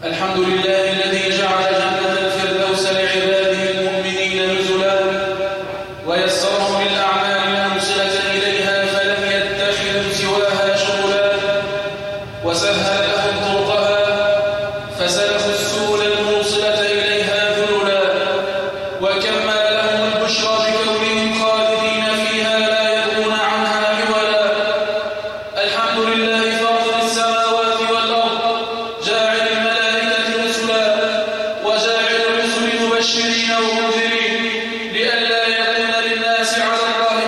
الحمد لله الذي جعل جنة الفردوس لعباده المؤمنين نزلا ويسرهم للأعمال الموصلة إليها فلم يتخذوا سواها شغلا وسهل لهم طرقها فسلكوا السبل الموصلة إليها ذللا وكمل لهم البشرى بكونهم خالدين فيها لا يبغون عنها حولا. الحمد لله فاطر السماوات والأرض جاعل الملائكة رسلا وجاعل الرسل مبشرين ومنذرين لئلا يكون للناس على الله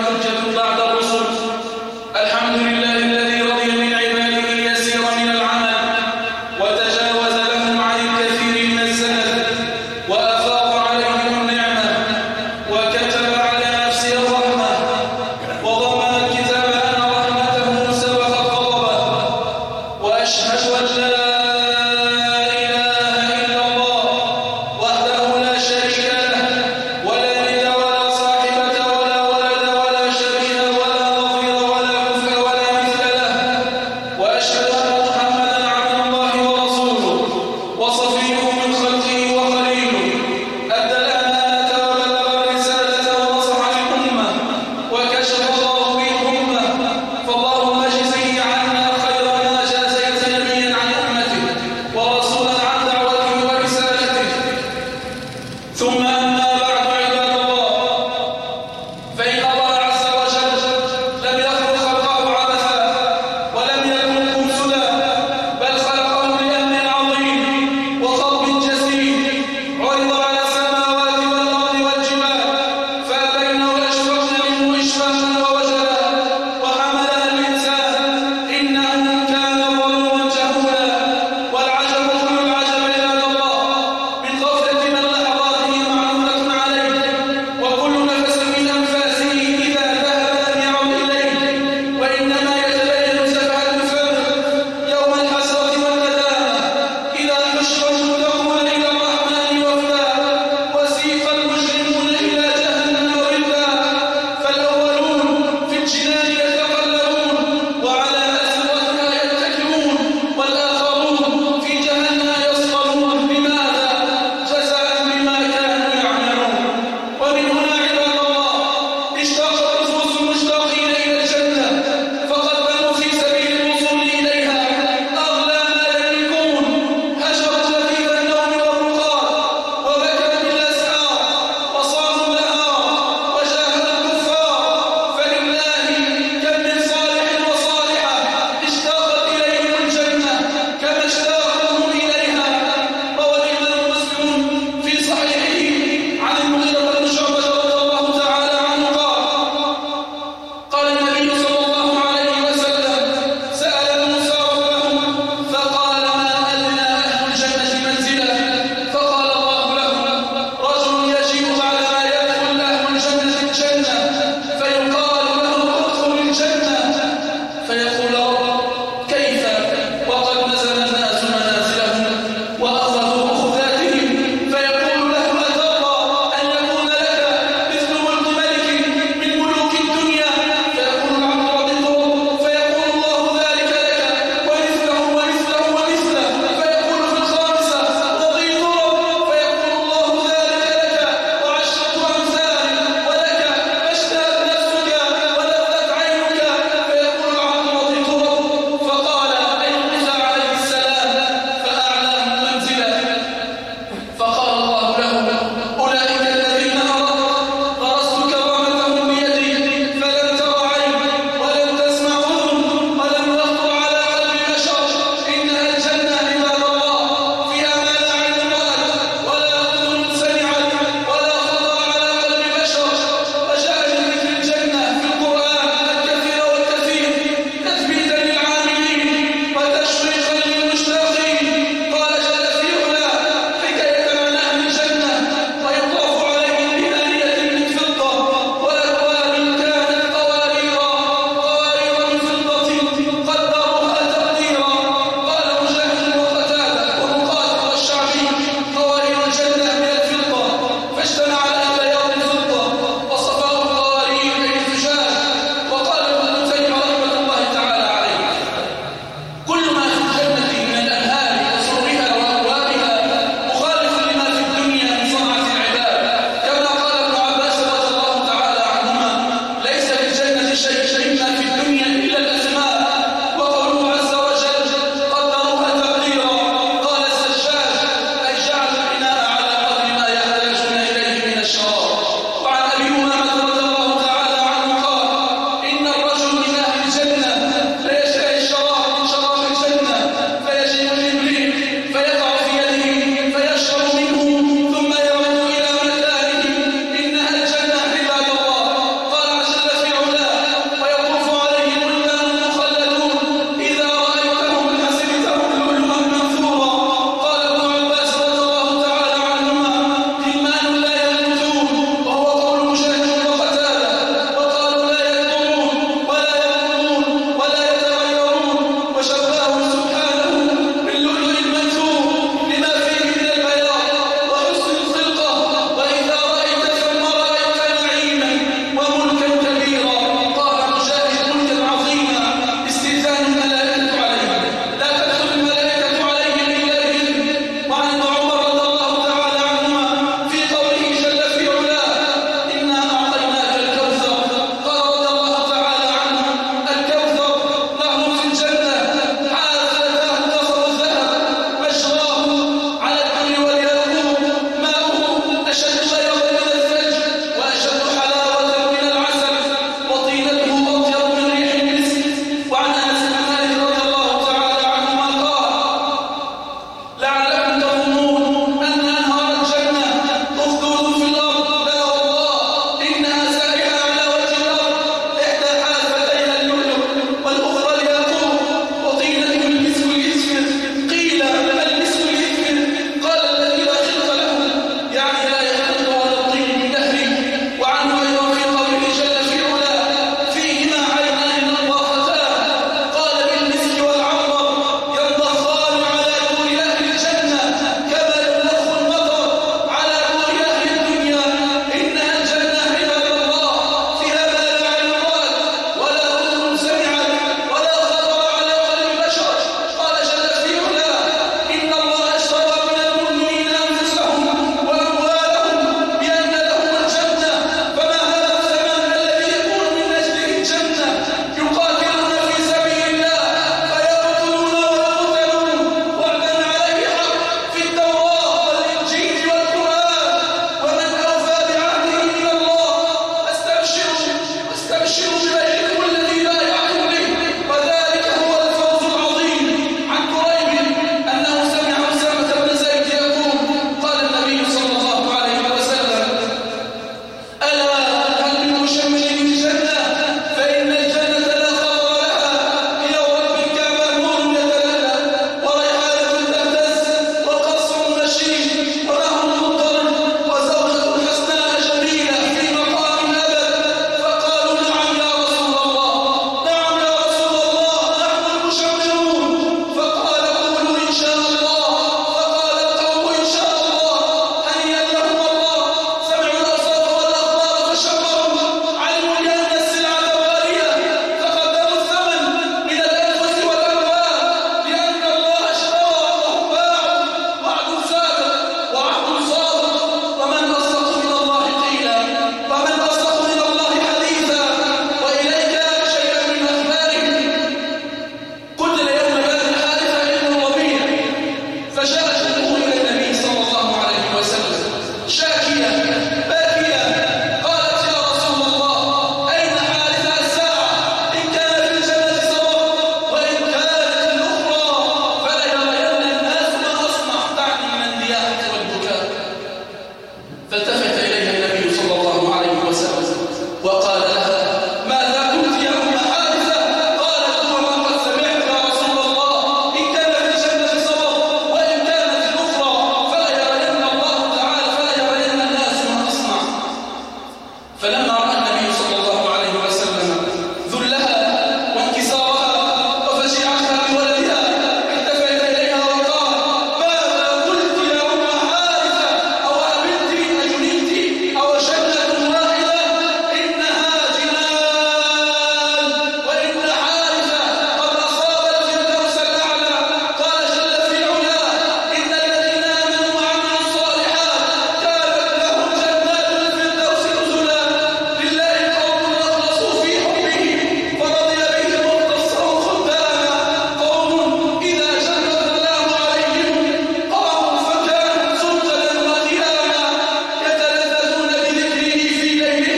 وقال لها: ماذا قلت يا أم حارثة؟ قالت: هو ما قد سمعت يا رسول الله، إن كان في الجنة صبر وإن كانت الأخرى فلا يرين الله تعالى، فلا يرين الناس ما أصنع. فلما رأى النبي صلى الله عليه وسلم ذلها وانكسارها وفجعتها بولدها التفت إليها وقال: ماذا قلت يا أم حارثة؟ أو أبنت أجننت أو جنة واحدة؟ إنها جنان وإن حارثة قد أصاب الفردوس الأعلى. قال جل في علاه: إن الذين آمنوا وعملوا الصالحات كانت لهم جنات الفردوس نزلا. لله قوم أخلصوا في حبه فرضي بهم واختصهم خداما، قوم إذا جل الثناء عليهم قاموا فكانوا سلطنا وقياما، يتلذذون بذكره في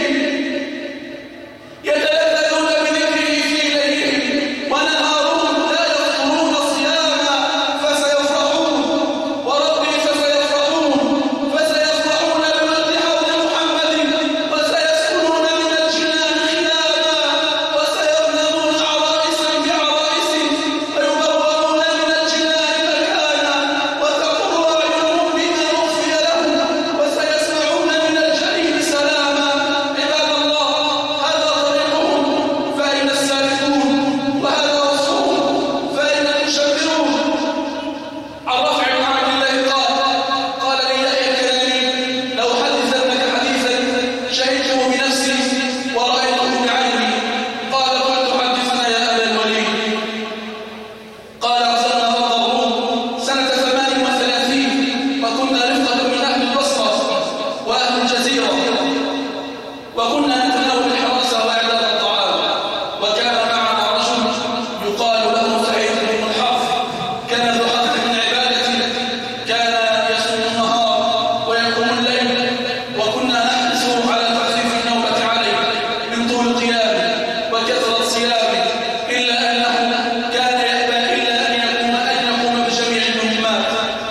ليلهم ونهارهم لا يفطرون صياما، فسيفرحون وربي فسيفرحون بمجد حوض محمد، وسيسكنون من الجنان خلاما، وسيغنمون عرائسا بعرائس، ويبوؤون من الجنان مكانا، وتقر أعينهم بما أخفي لهم، وسيسمعون من الجحيم سلاما. عباد الله، هذا طريقهم فأين السالكون؟ وهذا وصفهم فأين المشبرون؟ عن رافع بن عبد الله قال لي يحيى الكلمي: لو حدثنك حديثا شهدته بنفسي ورأيته بعيني. قال: قلت: حدثنا يا أبا الوليد. قال: أرسلنا ضد الروم سنة 38 وكنا رفقة من أهل البصرة وأهل الجزيرة، وكنا نتناول الحراسة وإعداد الطعام، وكان معنا رجل يقال له سعيد بن الحرث، كان ذو حظ من عبادته، كان يصوم النهار ويقوم الليل، وكنا نحرصه على تخفيف النوبة عليه من طول قيامه وكثرة صيامه، إلا أنه كان يأبى إلا أن يقوم بجميع المهمات.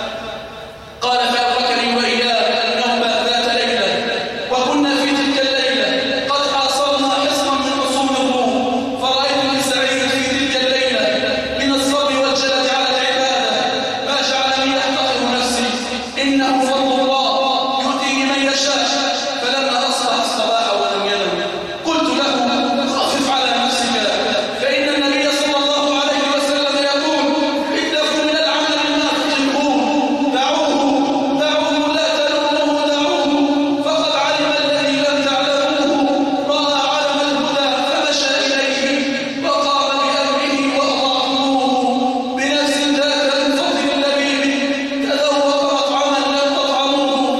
قال: فأدركني وإياه النوبة ذات ليلة، وكنا في تلك الليلة قد حاصرنا حصنا من حصون الروم، فرأيت لسعيد في تلك الليلة من الصبر والجلد على العبادة ما جعلني أحتقر نفسي، إنه فضل الله يؤتيه من يشاء. فلما أصبح الصباح ولم ينم قلت له: خفف على نفسك، فإن النبي صلى الله عليه وسلم يقول: إنكم من العمل ما تطيقون، دعوه لا تلوموه، دعوه فقد علم الذي لم تعلموه، رأى علم الهدى فمشى إليه وقام بأمره وأطعموه بنفس ذاك الفضل اللبيب، تذوق مطعما لم تطعموه.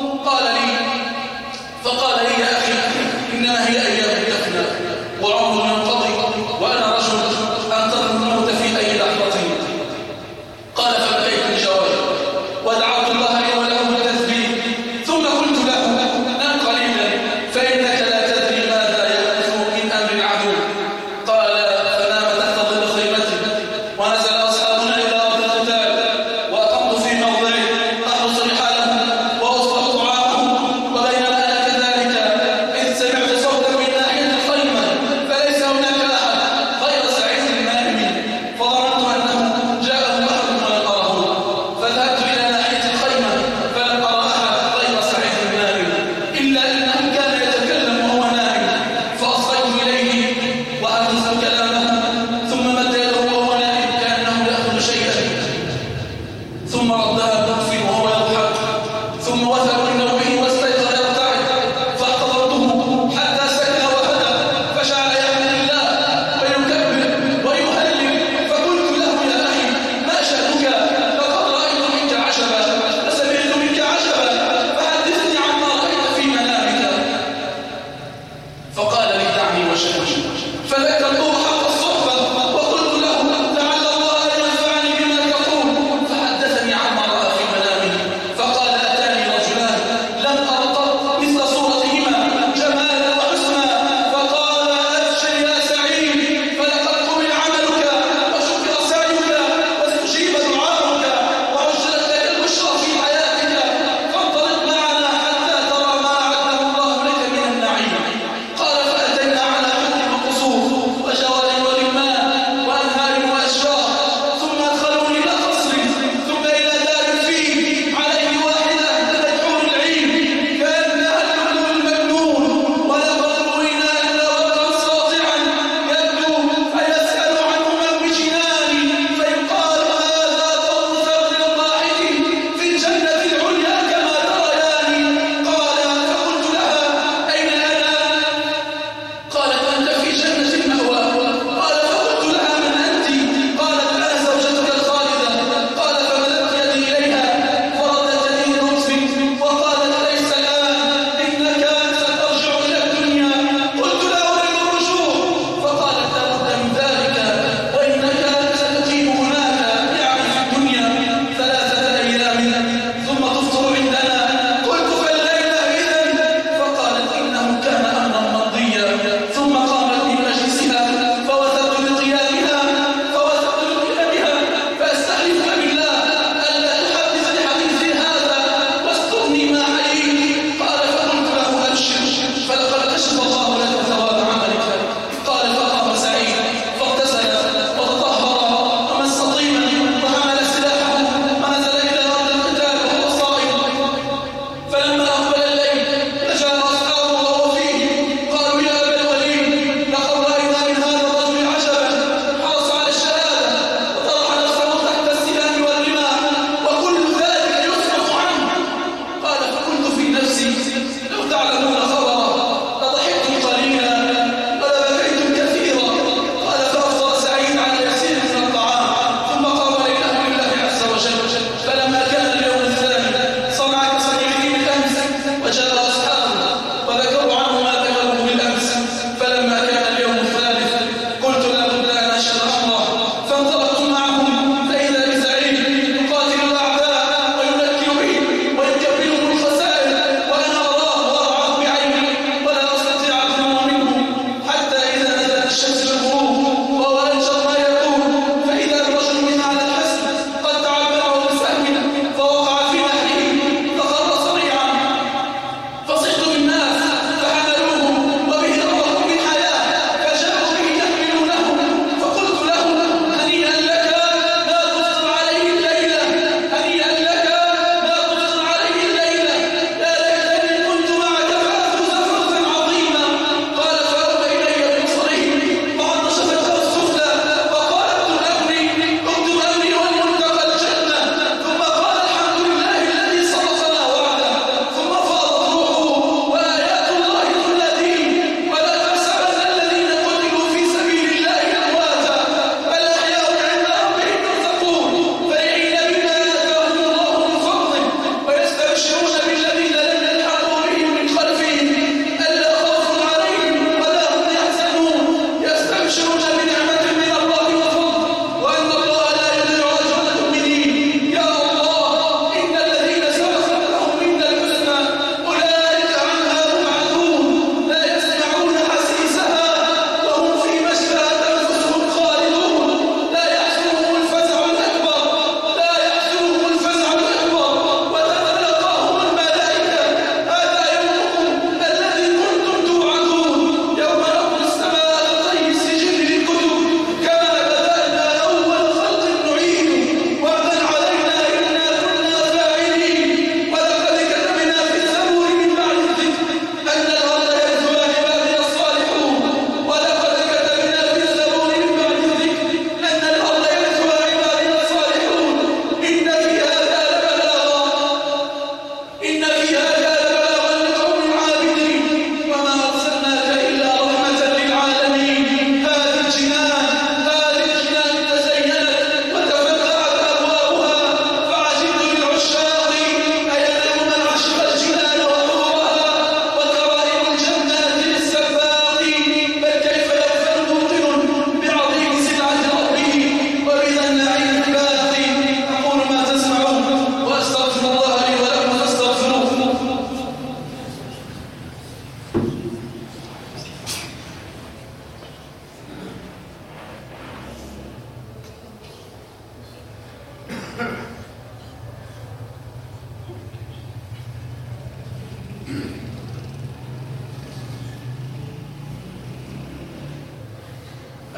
فقال لي: يا أخي، إنما هي أيام تفنى وعمر ينقضي، وأنا رجل أنتظر الموت في أي لحظة. قال: فبكيت الجواب ودعوت الله لي وله بالتثبيت، ثم قلت له: نم قليلا فإنك لا تدري ماذا يحدث من أمر العدو. قال: فنام تحت ظل خيمته، ونزل أصحابنا إلى أرض القتال، وأقمت في موضعي أحرس رحالهم وأصلح طعامهم. وبينما أنا كذلك إذ سمعت صوتا من ناحية الخيمة، فليس هناك أحد غير سعيد النائم، فظننت أنه جاءه أحد ولم أره، فذهبت إلى ناحية الخيمة فلم أرى أحد غير سعيد النائم، إلا أنه كان يتكلم وهو نائم، فأصغيت إليه وأخذت كلامه، ثم مد يده وهو نائم كأنه يأخذ شيئا، ثم ردها بلطف وهو يضحك، ثم وثب من نومه واستيقظ يرتعد، فاحتضرته حتى سكن وهدى، فجعل يحمد الله ويكبر ويهلل. فقلت له: يا أخي، ما شأنك؟ لقد رأيت منك عجبا وسمعت منك عجبا، فحدثني عما رأيت في منامك. فقال لي: دعني وشأني. فذكرته حق الصحبة وقلت له: لعل الله ينفعني بما تقول. فحدثني عما رأى في منامه، فقال: أتاني رجلان لم أر قط مثل صورتهما جمالا وحسنا، فقال: أبشر يا سعيد، فلقد قبل عملك وشكر سعيك واستجيب دعاؤك وعجلت لك البشرى في حياتك، فانطلق معنا حتى ترى ما أعده الله لك من النعيم. قال: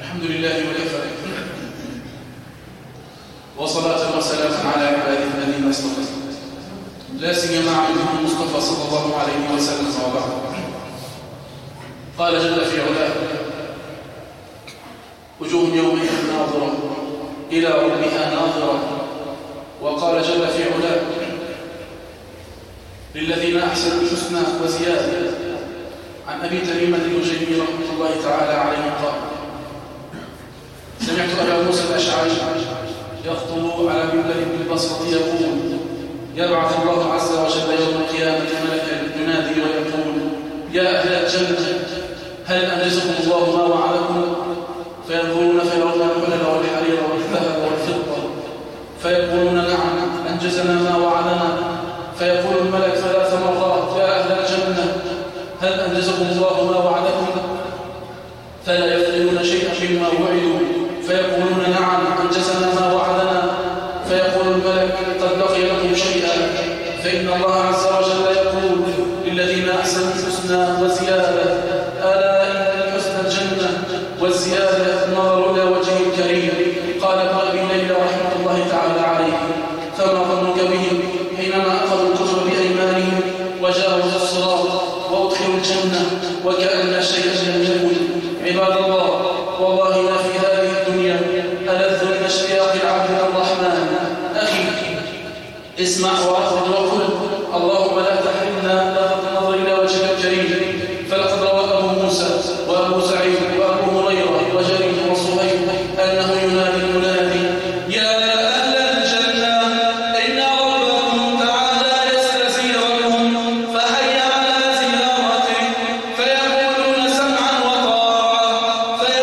الحمد لله وكفى، وصلاة وسلاما على عباده الذين اصطفى، لا سيما عبده المصطفى صلى الله عليه وسلم. وبعد، قال جل في علاه: وجوه يومئذ ناظرة إلى ربها ناظرة. وقال جل في علاه: للذين أحسنوا الحسنى وزيادة. عن أبي تميمة الجيمي رحمة الله تعالى عليه قال: سمعت أبا موسى الأشعري يخطب على منبر بالبصرة يقول: يبعث الله عز وجل يوم القيامة ملكا ينادي ويقول: يا أهل الجنة، هل أنجزكم الله ما وعدكم؟ فينظرون فيرون الحلل والحرير والذهب والفضة، فيقولون: نعم، أنجزنا ما وعدنا. فيقول الملك 3 مرات: يا أهل الجنة، هل أنجزكم الله ما وعدكم؟ فلا يفقدون شيئا مما وعدوا، فيقولون: نعم، أنجزنا ما وعدنا. فيقول الملك: قد بقي لكم شيئا، فإن الله عز وجل يقول للذين أحسنوا الحسنى وزيادة: ألا إن الحسنى الجنة والزيادة النظر إلى وجهه الكريم. قال ابن أبي ليلى رحمة الله تعالى عليه: فما ظنك بهم حينما أخذوا الكفر بأيمانهم وجاوزوا الصراط وأدخلوا الجنة وكأن شيئا لم يكن؟ عباد الله، والله ما في هذه الدنيا ألذ من اشتياق العبد الرحمن. أخي، اسمع وأخذ وقل: اللهم لا تحرمنا لذة النظر إلى وجهك الكريم. فلقد روى أبو موسى وأبو سعيد وأبو هريرة وجرير وصهيب أنه ينادي المنادي: يا أهل الجنة، إن ربكم تعالى يستزيركم، فهيا على زيارته. فيقولون: سمعا وطاعة.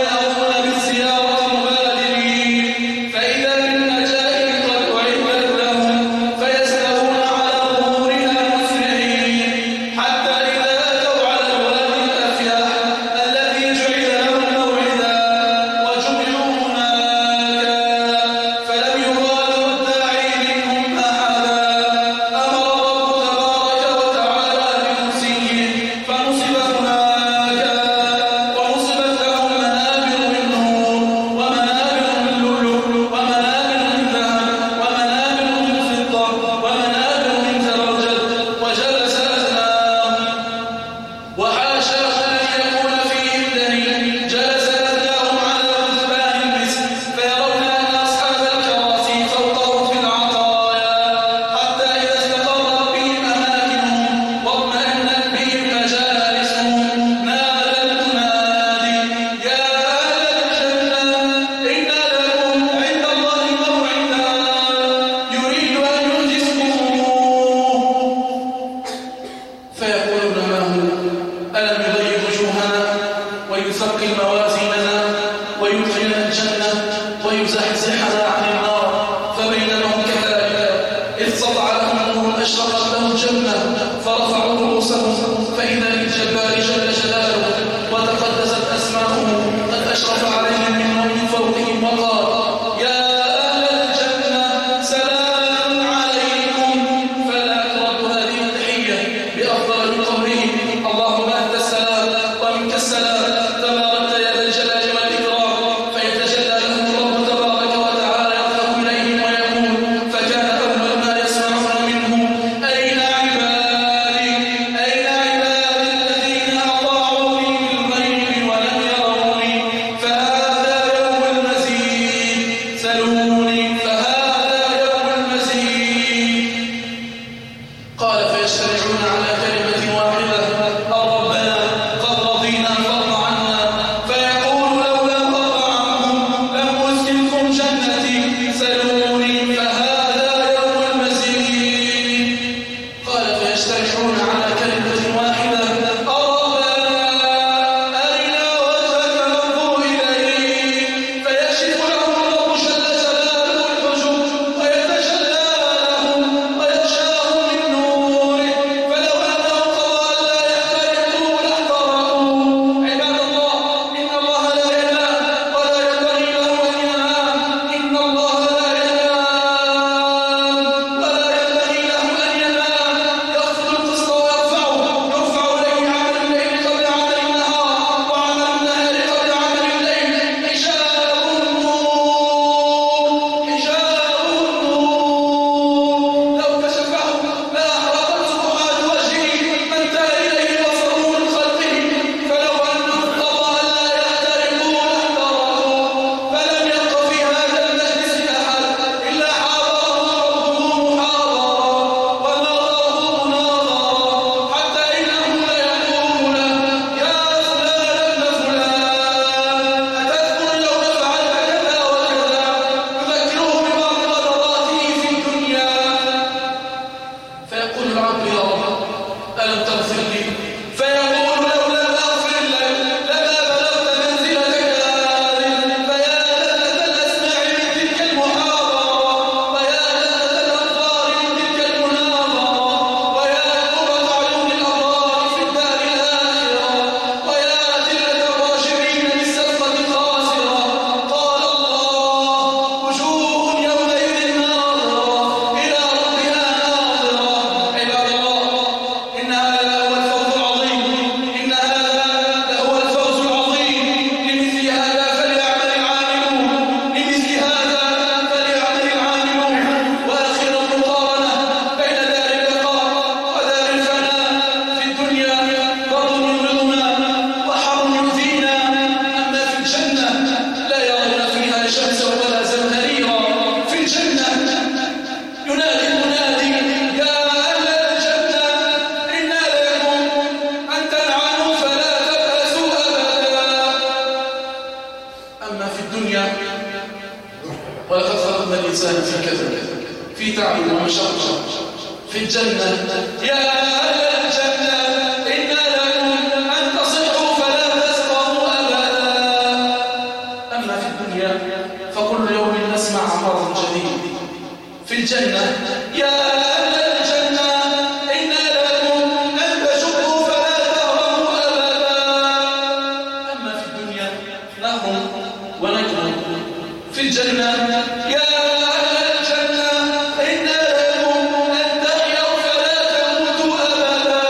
الدنيا ولقد خلقنا الإنسان في كذب في تعب ومشقة. في الجنة يا أهل الجنة إنا لكم أن تصحوا فلا تسقطوا أبدا. أما في الدنيا فكل يوم نسمع مرض جديد. في الجنة يا أهل الجنة إنا لكم أن تشقوا فلا تهرموا أبدا. أما في الدنيا نهرم ونكرم. في الجنة يا أهل الجنة إنا لكم أن تحيوا فلا تموتوا أبدا.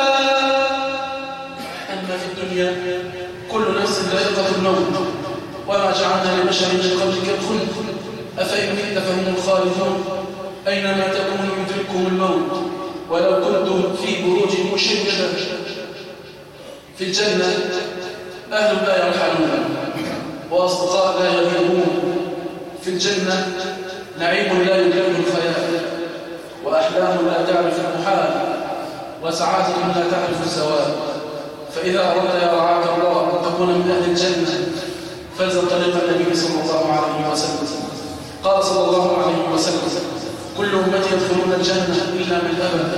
أما في الدنيا كل نفس ذائقة الموت وما جعلنا لبشر من قبلك الخلد أفإن مت فهم الخالدون أينما تكونوا يدرككم الموت ولو كنتم في بروج مشيدة. في الجنة أهل لا يرحلون وأصدقاء لا يغيبون. في الجنة نعيم لا يكمل الخيال وأحلام لا تعرف المحال وسعادة لا تعرف الزوال. فإذا أردت يا رعاك الله أن تكون من أهل الجنة فالزم طريق النبي صلى الله عليه وسلم. قال صلى الله عليه وسلم كل أمتي يدخلون الجنة إلا من أبى.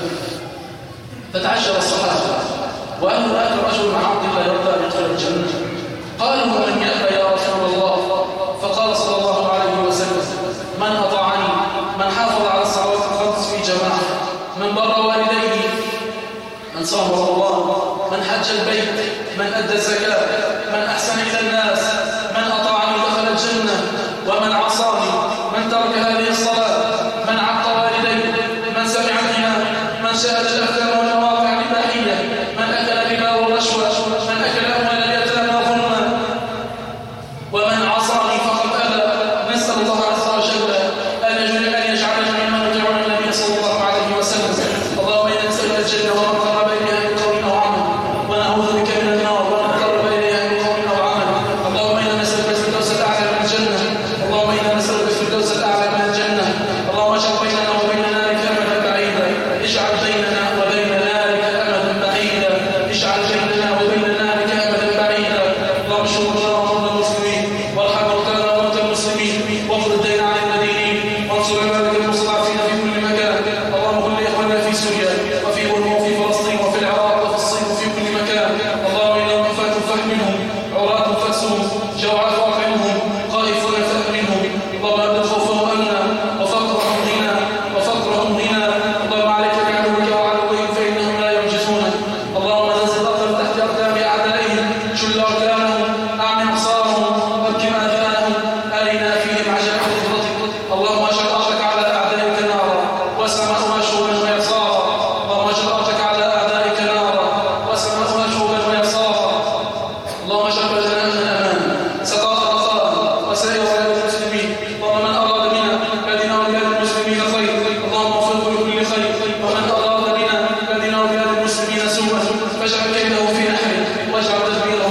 فتعجب الصحابة وأنه آخر رجل مع عبد الله يرضى أن يدخل الجنة. قالوا ومن يأبى يا رسول الله؟ فقال صلى الله عليه وسلم من أطاعني من حافظ على الصلوات الخمس في جماعة من بر والديه من صام رمضان من حج البيت من أدى الزكاة من أحسن إلى الناس من أطاعني دخل الجنة ومن عصاني من ترك هذه الصلاة من عق والديه من سمع بها من شاهد الأفلام والمواقع الإباحية من أكل الربا والرشوة من أكل أموال اليتامى ظلما ومن عصاني فقد أبى. نسأل الله عز وجل أن يجعلنا ممن يطيعون النبي صلى الله عليه وسلم. اللهم إنا نسألك الجنة وما قرب إليها من قول أو عمل ونعوذ بك من النار وما قرب إليها من قول أو عمل. اللهم إنا نسألك الفردوس الأعلى من الجنة. اللهم إنا نسألك الفردوس الأعلى من الجنة. اللهم اجعل بيننا وبين نارك أمدا بعيدا. اجعل بيننا وبين نارك أمدا بعيدا. اجعل بيننا وبين نارك أمدا بعيدا. اللهم اشف مرضانا ومرضى المسلمين وارحم موتانا وموتى المسلمين واغفر الدين عن المدينين وانصر عبادك المستضعفين في كل مكان. اللهم كن لإخواننا في سوريا وفي بورما وفي فلسطين وفي العراق وفي الصين وفي كل مكان. اللهم إنهم حفاة فاحملهم عراة فاكسهم جوعى فاطعمهم خائفون فأمنهم. اللهم أبدل خوفهم أمنا وفقرهم غنى وفقرهم غنى. اللهم عليك بعدوك وعدوهم فإنهم لا يعجزونك. اللهم نزل الأرض تحت أقدام أعدائهم شل أركانهم أعمي أبصارهم أبكم آذانهم أرنا فيهم عجب قدرتك. اللهم اجعل أرضك على أعدائك نارا وسماؤها شوبا ويصارا. اللهم اجعل أرضك على أعدائك نارا وسماؤها شوبا ويصارا. اللهم اجعل بلدنا من أمان سقاط رخاء وسائر بلاد المسلمين. اللهم من أراد بنا بلدنا وبلاد المسلمين خير اللهم وفقه لكل خير ومن أراد بنا بلدنا وبلاد المسلمين سوءا فاجعل كيده في نحره واجعل تدبيره